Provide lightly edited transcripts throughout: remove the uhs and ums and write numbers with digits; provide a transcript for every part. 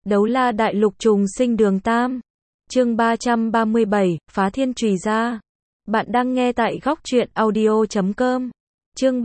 Đấu la đại lục trùng sinh đường Tam. Chương 337, phá thiên chùy ra. Bạn đang nghe tại góc truyện audio.com. Chương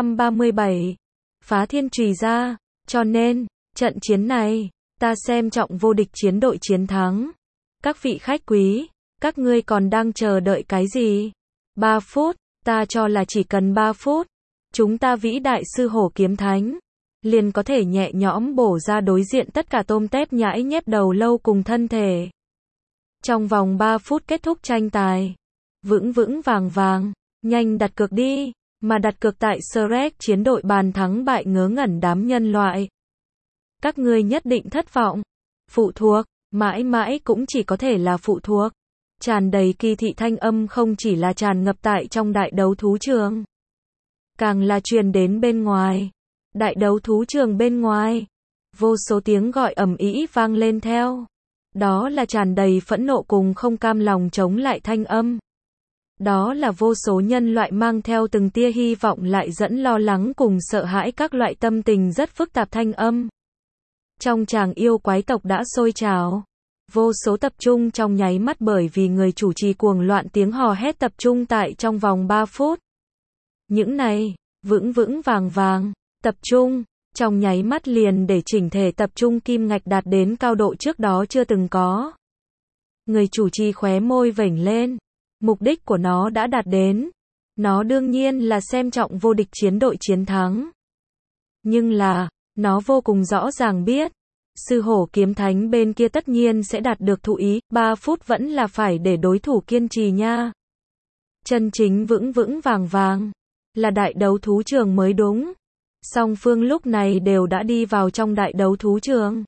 337, phá thiên chùy ra. Cho nên, trận chiến này, ta xem trọng vô địch chiến đội chiến thắng. Các vị khách quý, các ngươi còn đang chờ đợi cái gì? 3 phút, ta cho là chỉ cần 3 phút. Chúng ta vĩ đại sư hổ kiếm thánh liền có thể nhẹ nhõm bổ ra đối diện tất cả tôm tép nhãi nhép đầu lâu cùng thân thể. Trong vòng 3 phút kết thúc tranh tài. Vững vững vàng vàng, nhanh đặt cược đi, mà đặt cược tại Shrek chiến đội bàn thắng bại ngớ ngẩn đám nhân loại. Các ngươi nhất định thất vọng. Phụ thuộc, mãi mãi cũng chỉ có thể là phụ thuộc. Tràn đầy kỳ thị thanh âm không chỉ là tràn ngập tại trong đại đấu thú trường, càng là truyền đến bên ngoài. Đại đấu thú trường bên ngoài, vô số tiếng gọi ầm ĩ vang lên theo. Đó là tràn đầy phẫn nộ cùng không cam lòng chống lại thanh âm. Đó là vô số nhân loại mang theo từng tia hy vọng lại dẫn lo lắng cùng sợ hãi các loại tâm tình rất phức tạp thanh âm. Trong tràng yêu quái tộc đã sôi trào. Vô số tập trung trong nháy mắt bởi vì người chủ trì cuồng loạn tiếng hò hét tập trung tại trong vòng 3 phút. Những này, vững vững vàng vàng, tập trung, trong nháy mắt liền để chỉnh thể tập trung kim ngạch đạt đến cao độ trước đó chưa từng có. Người chủ trì khóe môi vểnh lên. Mục đích của nó đã đạt đến. Nó đương nhiên là xem trọng vô địch chiến đội chiến thắng. Nhưng là, nó vô cùng rõ ràng biết. Sư hổ kiếm thánh bên kia tất nhiên sẽ đạt được thụ ý, 3 phút vẫn là phải để đối thủ kiên trì nha. Chân chính vững vững vàng vàng, là đại đấu thú trường mới đúng. Song phương lúc này đều đã đi vào trong đại đấu thú trường.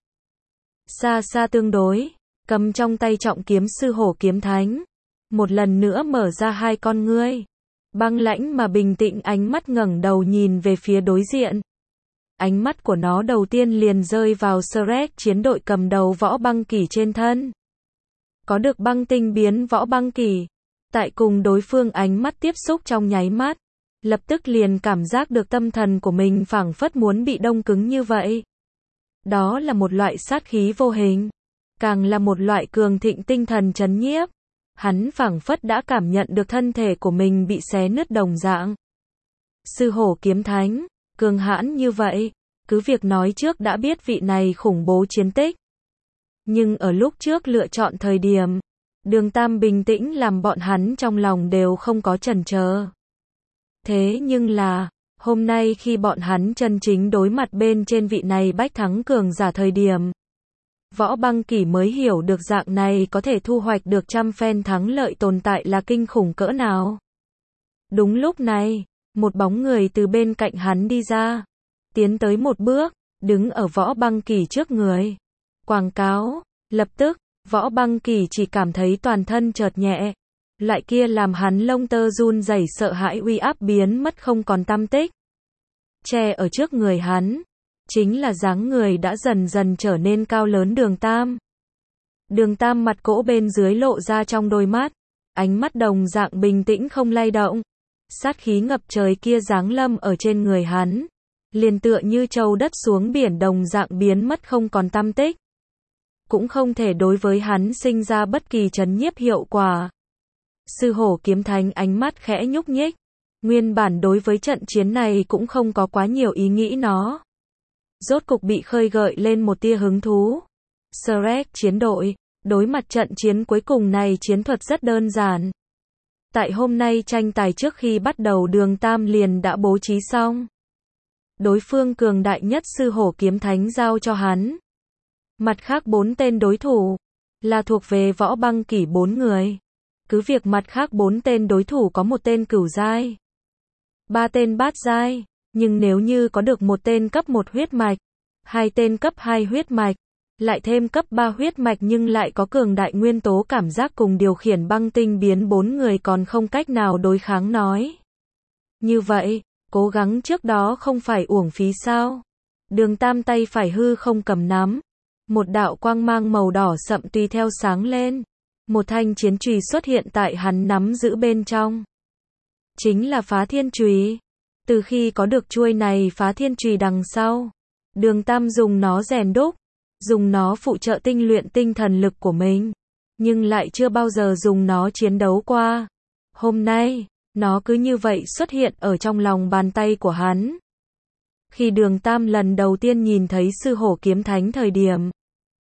Xa xa tương đối, cầm trong tay trọng kiếm sư hổ kiếm thánh. Một lần nữa mở ra hai con ngươi. Băng lãnh mà bình tĩnh ánh mắt ngẩng đầu nhìn về phía đối diện. Ánh mắt của nó đầu tiên liền rơi vào Shrek chiến đội cầm đầu Võ Băng Kỷ trên thân. Có được băng tinh biến Võ Băng Kỷ. Tại cùng đối phương ánh mắt tiếp xúc trong nháy mắt. Lập tức liền cảm giác được tâm thần của mình phảng phất muốn bị đông cứng như vậy. Đó là một loại sát khí vô hình. Càng là một loại cường thịnh tinh thần trấn nhiếp. Hắn phảng phất đã cảm nhận được thân thể của mình bị xé nứt đồng dạng. Sư hổ kiếm thánh, cường hãn như vậy, cứ việc nói trước đã biết vị này khủng bố chiến tích. Nhưng ở lúc trước lựa chọn thời điểm, Đường Tam bình tĩnh làm bọn hắn trong lòng đều không có chần chờ. Thế nhưng là, hôm nay khi bọn hắn chân chính đối mặt bên trên vị này bách thắng cường giả thời điểm, Võ Băng Kỷ mới hiểu được dạng này có thể thu hoạch được trăm phen thắng lợi tồn tại là kinh khủng cỡ nào. Đúng lúc này, một bóng người từ bên cạnh hắn đi ra, tiến tới một bước, đứng ở Võ Băng Kỷ trước người. Quảng cáo, lập tức, Võ Băng Kỷ chỉ cảm thấy toàn thân chợt nhẹ. Loại kia làm hắn lông tơ run rẩy sợ hãi uy áp biến mất không còn tăm tích. Che ở trước người hắn, chính là dáng người đã dần dần trở nên cao lớn Đường Tam. Đường Tam mặt cỗ bên dưới lộ ra trong đôi mắt, ánh mắt đồng dạng bình tĩnh không lay động. Sát khí ngập trời kia giáng lâm ở trên người hắn, liền tựa như trâu đất xuống biển đồng dạng biến mất không còn tăm tích. Cũng không thể đối với hắn sinh ra bất kỳ trấn nhiếp hiệu quả. Sư hổ kiếm thánh ánh mắt khẽ nhúc nhích. Nguyên bản đối với trận chiến này cũng không có quá nhiều ý nghĩ nó. Rốt cục bị khơi gợi lên một tia hứng thú. Shrek chiến đội, đối mặt trận chiến cuối cùng này chiến thuật rất đơn giản. Tại hôm nay tranh tài trước khi bắt đầu Đường Tam liền đã bố trí xong. Đối phương cường đại nhất sư hổ kiếm thánh giao cho hắn. Mặt khác 4 tên đối thủ, là thuộc về Võ Băng Kỷ 4 người. Cứ việc mặt khác 4 tên đối thủ có một tên cửu giai, 3 tên bát giai, nhưng nếu như có được một tên cấp 1 huyết mạch, 2 tên cấp 2 huyết mạch, lại thêm cấp 3 huyết mạch nhưng lại có cường đại nguyên tố cảm giác cùng điều khiển băng tinh biến 4 người còn không cách nào đối kháng nói. Như vậy, cố gắng trước đó không phải uổng phí sao? Đường Tam tay phải hư không cầm nắm, một đạo quang mang màu đỏ sậm tùy theo sáng lên. Một thanh chiến chùy xuất hiện tại hắn nắm giữ bên trong. Chính là phá thiên chùy. Từ khi có được chuôi này phá thiên chùy đằng sau, Đường Tam dùng nó rèn đúc, dùng nó phụ trợ tinh luyện tinh thần lực của mình, nhưng lại chưa bao giờ dùng nó chiến đấu qua. Hôm nay, nó cứ như vậy xuất hiện ở trong lòng bàn tay của hắn. Khi Đường Tam lần đầu tiên nhìn thấy sư hổ kiếm thánh thời điểm,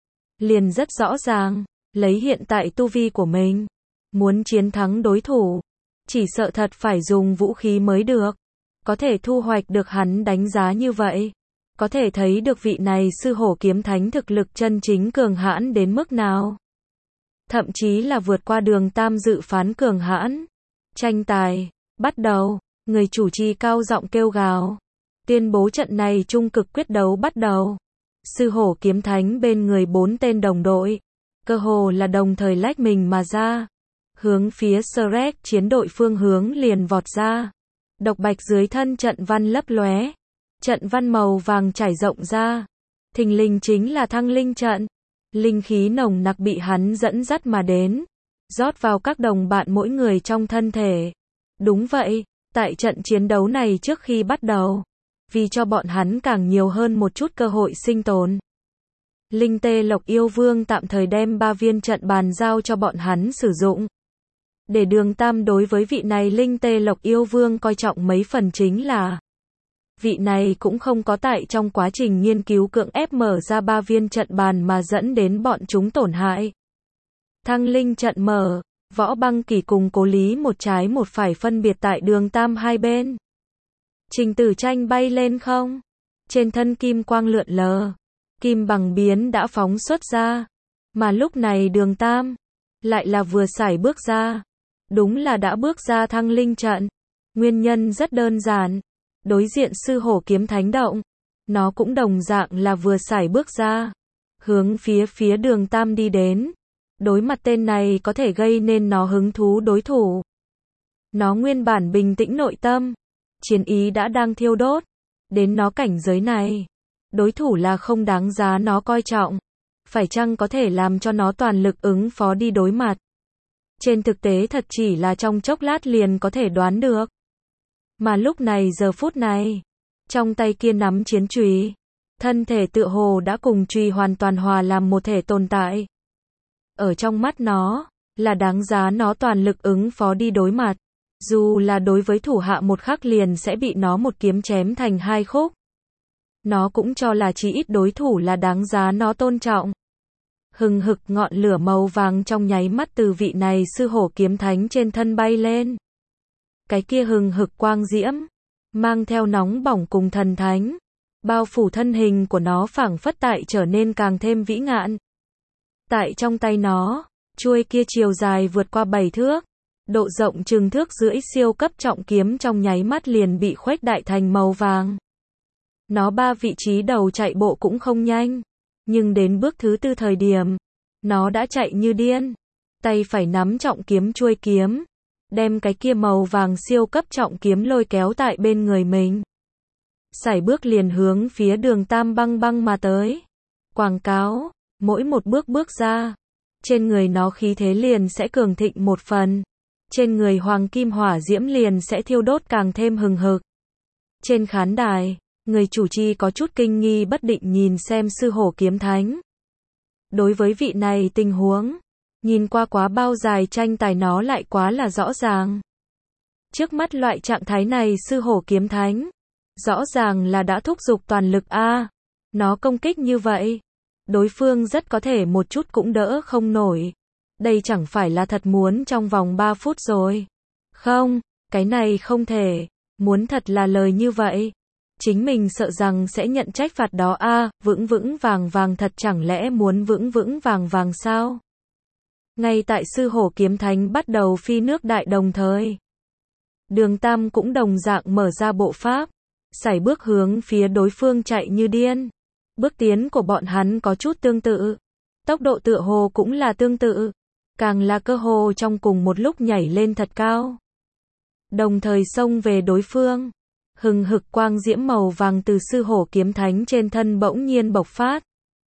liền rất rõ ràng, lấy hiện tại tu vi của mình, muốn chiến thắng đối thủ, chỉ sợ thật phải dùng vũ khí mới được. Có thể thu hoạch được hắn đánh giá như vậy, có thể thấy được vị này sư hổ kiếm thánh thực lực chân chính cường hãn đến mức nào. Thậm chí là vượt qua Đường Tam dự phán cường hãn. Tranh tài, bắt đầu, người chủ trì cao giọng kêu gào, tuyên bố trận này trung cực quyết đấu bắt đầu. Sư hổ kiếm thánh bên người 4 tên đồng đội, cơ hồ là đồng thời lách mình mà ra, hướng phía Shrek chiến đội phương hướng liền vọt ra. Độc bạch dưới thân trận văn lấp lóe, trận văn màu vàng trải rộng ra, thình lình chính là thăng linh trận. Linh khí nồng nặc bị hắn dẫn dắt mà đến, rót vào các đồng bạn mỗi người trong thân thể. Đúng vậy, tại trận chiến đấu này trước khi bắt đầu, vì cho bọn hắn càng nhiều hơn một chút cơ hội sinh tồn, Linh Tê Lộc Yêu Vương tạm thời đem 3 viên trận bàn giao cho bọn hắn sử dụng. Để Đường Tam đối với vị này Linh Tê Lộc Yêu Vương coi trọng mấy phần chính là vị này cũng không có tại trong quá trình nghiên cứu cưỡng ép mở ra 3 viên trận bàn mà dẫn đến bọn chúng tổn hại. Thăng linh trận mở, Võ Băng Kỳ cùng Cố Lý một trái một phải phân biệt tại Đường Tam hai bên. Trình Tử Tranh bay lên không, trên thân kim quang lượn lờ, kim bằng biến đã phóng xuất ra, mà lúc này Đường Tam lại là vừa sải bước ra, đúng là đã bước ra thăng linh trận. Nguyên nhân rất đơn giản, đối diện sư hổ kiếm thánh động, nó cũng đồng dạng là vừa sải bước ra, hướng phía Đường Tam đi đến. Đối mặt tên này có thể gây nên nó hứng thú đối thủ, nó nguyên bản bình tĩnh nội tâm, chiến ý đã đang thiêu đốt. Đến nó cảnh giới này, đối thủ là không đáng giá nó coi trọng, phải chăng có thể làm cho nó toàn lực ứng phó đi đối mặt. Trên thực tế thật chỉ là trong chốc lát liền có thể đoán được. Mà lúc này giờ phút này, trong tay kia nắm chiến chùy, thân thể tựa hồ đã cùng chùy hoàn toàn hòa làm một thể tồn tại. Ở trong mắt nó, là đáng giá nó toàn lực ứng phó đi đối mặt. Dù là đối với thủ hạ một khắc liền sẽ bị nó một kiếm chém thành 2 khúc. Nó cũng cho là chí ít đối thủ là đáng giá nó tôn trọng. Hừng hực ngọn lửa màu vàng trong nháy mắt từ vị này sư hổ kiếm thánh trên thân bay lên. Cái kia hừng hực quang diễm, mang theo nóng bỏng cùng thần thánh, bao phủ thân hình của nó phảng phất tại trở nên càng thêm vĩ ngạn. Tại trong tay nó, chuôi kia chiều dài vượt qua 7 thước, độ rộng chừng thước rưỡi siêu cấp trọng kiếm trong nháy mắt liền bị khuếch đại thành màu vàng. Nó 3 vị trí đầu chạy bộ cũng không nhanh, nhưng đến bước thứ 4 thời điểm, nó đã chạy như điên, tay phải nắm trọng kiếm chuôi kiếm, đem cái kia màu vàng siêu cấp trọng kiếm lôi kéo tại bên người mình. Sải bước liền hướng phía Đường Tam băng băng mà tới. Quảng cáo, mỗi một bước bước ra, trên người nó khí thế liền sẽ cường thịnh một phần. Trên người hoàng kim hỏa diễm liền sẽ thiêu đốt càng thêm hừng hực. Trên khán đài, người chủ trì có chút kinh nghi bất định nhìn xem sư hổ kiếm thánh. Đối với vị này tình huống, nhìn qua quá bao dài tranh tài nó lại quá là rõ ràng. Trước mắt loại trạng thái này sư hổ kiếm thánh, rõ ràng là đã thúc giục toàn lực a. Nó công kích như vậy, đối phương rất có thể một chút cũng đỡ không nổi. Đây chẳng phải là thật muốn trong vòng 3 phút rồi. Không, cái này không thể. Muốn thật là lời như vậy, chính mình sợ rằng sẽ nhận trách phạt đó a. Vững vững vàng vàng thật chẳng lẽ muốn vững vững vàng vàng sao? Ngay tại sư hổ kiếm thánh bắt đầu phi nước đại đồng thời, Đường Tam cũng đồng dạng mở ra bộ pháp, sải bước hướng phía đối phương chạy như điên. Bước tiến của bọn hắn có chút tương tự, tốc độ tựa hồ cũng là tương tự, càng là cơ hồ trong cùng một lúc nhảy lên thật cao. Đồng thời xông về đối phương, hừng hực quang diễm màu vàng từ sư hổ kiếm thánh trên thân bỗng nhiên bộc phát.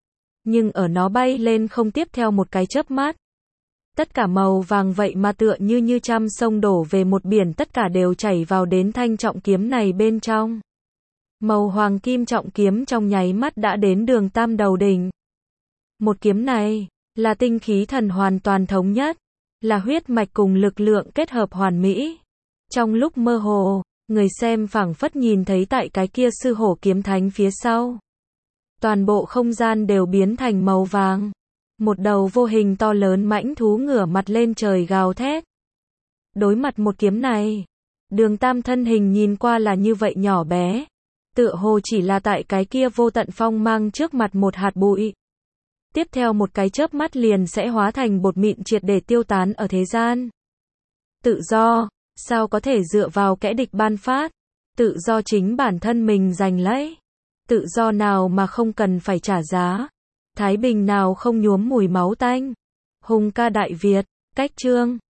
Nhưng ở nó bay lên không tiếp theo một cái chớp mắt, tất cả màu vàng vậy mà tựa như trăm sông đổ về một biển, tất cả đều chảy vào đến thanh trọng kiếm này bên trong. Màu hoàng kim trọng kiếm trong nháy mắt đã đến Đường Tam đầu đỉnh. Một kiếm này, là tinh khí thần hoàn toàn thống nhất, là huyết mạch cùng lực lượng kết hợp hoàn mỹ. Trong lúc mơ hồ, người xem phảng phất nhìn thấy tại cái kia sư hổ kiếm thánh phía sau. Toàn bộ không gian đều biến thành màu vàng. Một đầu vô hình to lớn mãnh thú ngửa mặt lên trời gào thét. Đối mặt một kiếm này, Đường Tam thân hình nhìn qua là như vậy nhỏ bé. Tựa hồ chỉ là tại cái kia vô tận phong mang trước mặt một hạt bụi. Tiếp theo một cái chớp mắt liền sẽ hóa thành bột mịn triệt để tiêu tán ở thế gian. Tự do, sao có thể dựa vào kẻ địch ban phát? Tự do chính bản thân mình giành lấy. Tự do nào mà không cần phải trả giá? Thái bình nào không nhuốm mùi máu tanh? Hùng ca Đại Việt, cách chương